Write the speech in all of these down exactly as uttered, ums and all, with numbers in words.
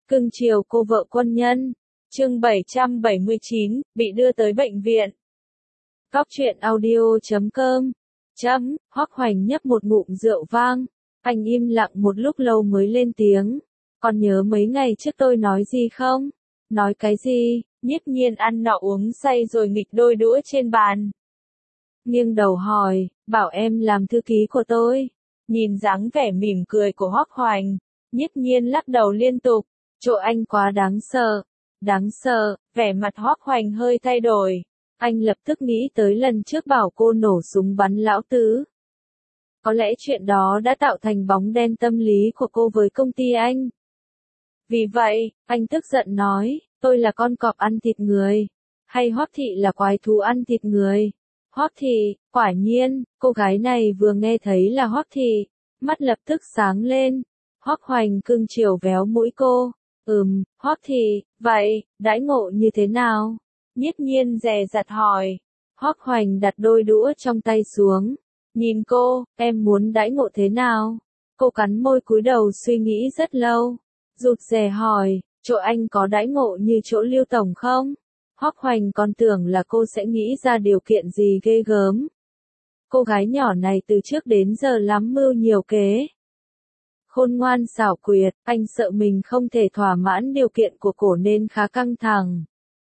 Cưng chiều cô vợ quân nhân. Chương bảy trăm bảy mươi chín, bị đưa tới bệnh viện. Góc truyện audio chấm com. Chấm, Hoắc Hoành nhấp một ngụm rượu vang. Anh im lặng một lúc lâu mới lên tiếng. Còn nhớ mấy ngày trước tôi nói gì không? Nói cái gì? Nhiếp Nhiên ăn nọ uống say rồi nghịch đôi đũa trên bàn. Nghiêng đầu hỏi, bảo em làm thư ký của tôi. Nhìn dáng vẻ mỉm cười của Hoắc Hoành, Nhiếp Nhiên lắc đầu liên tục. Chỗ anh quá đáng sợ. Đáng sợ, vẻ mặt Hoắc Hoành hơi thay đổi. Anh lập tức nghĩ tới lần trước bảo cô nổ súng bắn lão tứ. Có lẽ chuyện đó đã tạo thành bóng đen tâm lý của cô với công ty anh. Vì vậy, anh tức giận nói, tôi là con cọp ăn thịt người. Hay Hoắc thị là quái thú ăn thịt người. Hoắc thị, quả nhiên, cô gái này vừa nghe thấy là Hoắc thị, mắt lập tức sáng lên. Hoắc Hoành cưng chiều véo mũi cô. Ừm, Hoắc thị, vậy, đãi ngộ như thế nào? Nhiếp Nhiên dè dặt hỏi. Hoắc Hoành đặt đôi đũa trong tay xuống. Nhìn cô, em muốn đãi ngộ thế nào? Cô cắn môi cúi đầu suy nghĩ rất lâu. Rụt rè hỏi, chỗ anh có đãi ngộ như chỗ Lưu Tổng không? Hoắc Hoành còn tưởng là cô sẽ nghĩ ra điều kiện gì ghê gớm. Cô gái nhỏ này từ trước đến giờ lắm mưu nhiều kế. Khôn ngoan xảo quyệt, anh sợ mình không thể thỏa mãn điều kiện của cổ nên khá căng thẳng.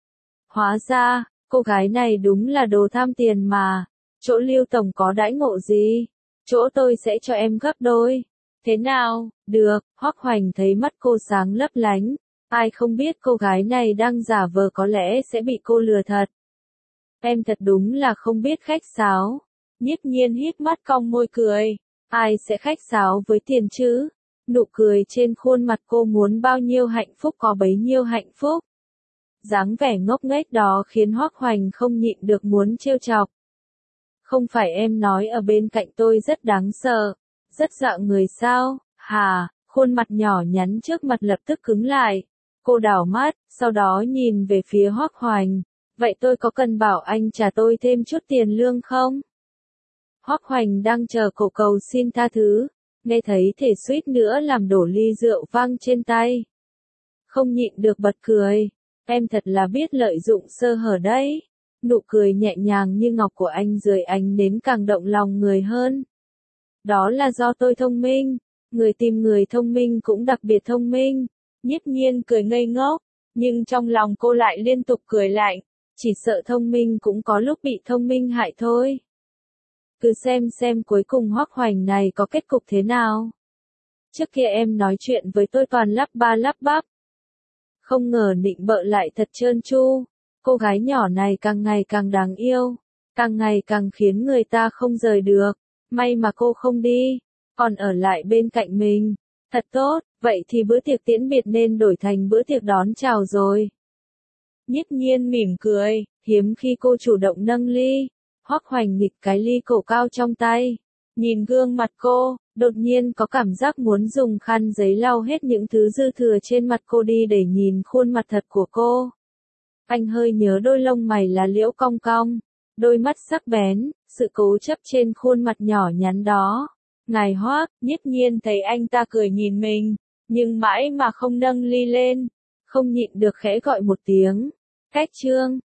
Hóa ra, cô gái này đúng là đồ tham tiền mà. Chỗ Lưu Tổng có đãi ngộ gì? Chỗ tôi sẽ cho em gấp đôi. Thế nào? Được, Hoắc Hoành thấy mắt cô sáng lấp lánh. Ai không biết cô gái này đang giả vờ có lẽ sẽ bị cô lừa thật. Em thật đúng là không biết khách sáo. Nhiếp Nhiên hít mắt cong môi cười. Ai sẽ khách sáo với tiền chứ? Nụ cười trên khuôn mặt cô muốn bao nhiêu hạnh phúc có bấy nhiêu hạnh phúc. Dáng vẻ ngốc nghếch đó khiến Hoắc Hoành không nhịn được muốn trêu chọc. Không phải em nói ở bên cạnh tôi rất đáng sợ, rất dọa người sao? Hà, khuôn mặt nhỏ nhắn trước mặt lập tức cứng lại. Cô đảo mắt, sau đó nhìn về phía Hoắc Hoành. Vậy tôi có cần bảo anh trả tôi thêm chút tiền lương không? Hoắc Hoành đang chờ cổ cầu xin tha thứ, nghe thấy thể suýt nữa làm đổ ly rượu vang trên tay. Không nhịn được bật cười, em thật là biết lợi dụng sơ hở đấy. Nụ cười nhẹ nhàng như ngọc của anh dưới ánh nến càng động lòng người hơn. Đó là do tôi thông minh, người tìm người thông minh cũng đặc biệt thông minh. Nhiếp Nhiên cười ngây ngốc, nhưng trong lòng cô lại liên tục cười lạnh, chỉ sợ thông minh cũng có lúc bị thông minh hại thôi. Cứ xem xem cuối cùng Hoắc Hoành này có kết cục thế nào. Trước kia em nói chuyện với tôi toàn lắp ba lắp bắp. Không ngờ nịnh bợ lại thật trơn tru. Cô gái nhỏ này càng ngày càng đáng yêu, càng ngày càng khiến người ta không rời được. May mà cô không đi, còn ở lại bên cạnh mình. Thật tốt, vậy thì bữa tiệc tiễn biệt nên đổi thành bữa tiệc đón chào rồi. Nhiếp Nhiên mỉm cười, hiếm khi cô chủ động nâng ly. Hoắc Hoành nghịch cái ly cổ cao trong tay. Nhìn gương mặt cô, đột nhiên có cảm giác muốn dùng khăn giấy lau hết những thứ dư thừa trên mặt cô đi để nhìn khuôn mặt thật của cô. Anh hơi nhớ đôi lông mày lá liễu cong cong, đôi mắt sắc bén, sự cố chấp trên khuôn mặt nhỏ nhắn đó. Ngài Hoắc, Nhiếp Nhiên thấy anh ta cười nhìn mình, nhưng mãi mà không nâng ly lên, không nhịn được khẽ gọi một tiếng. Cách Trương,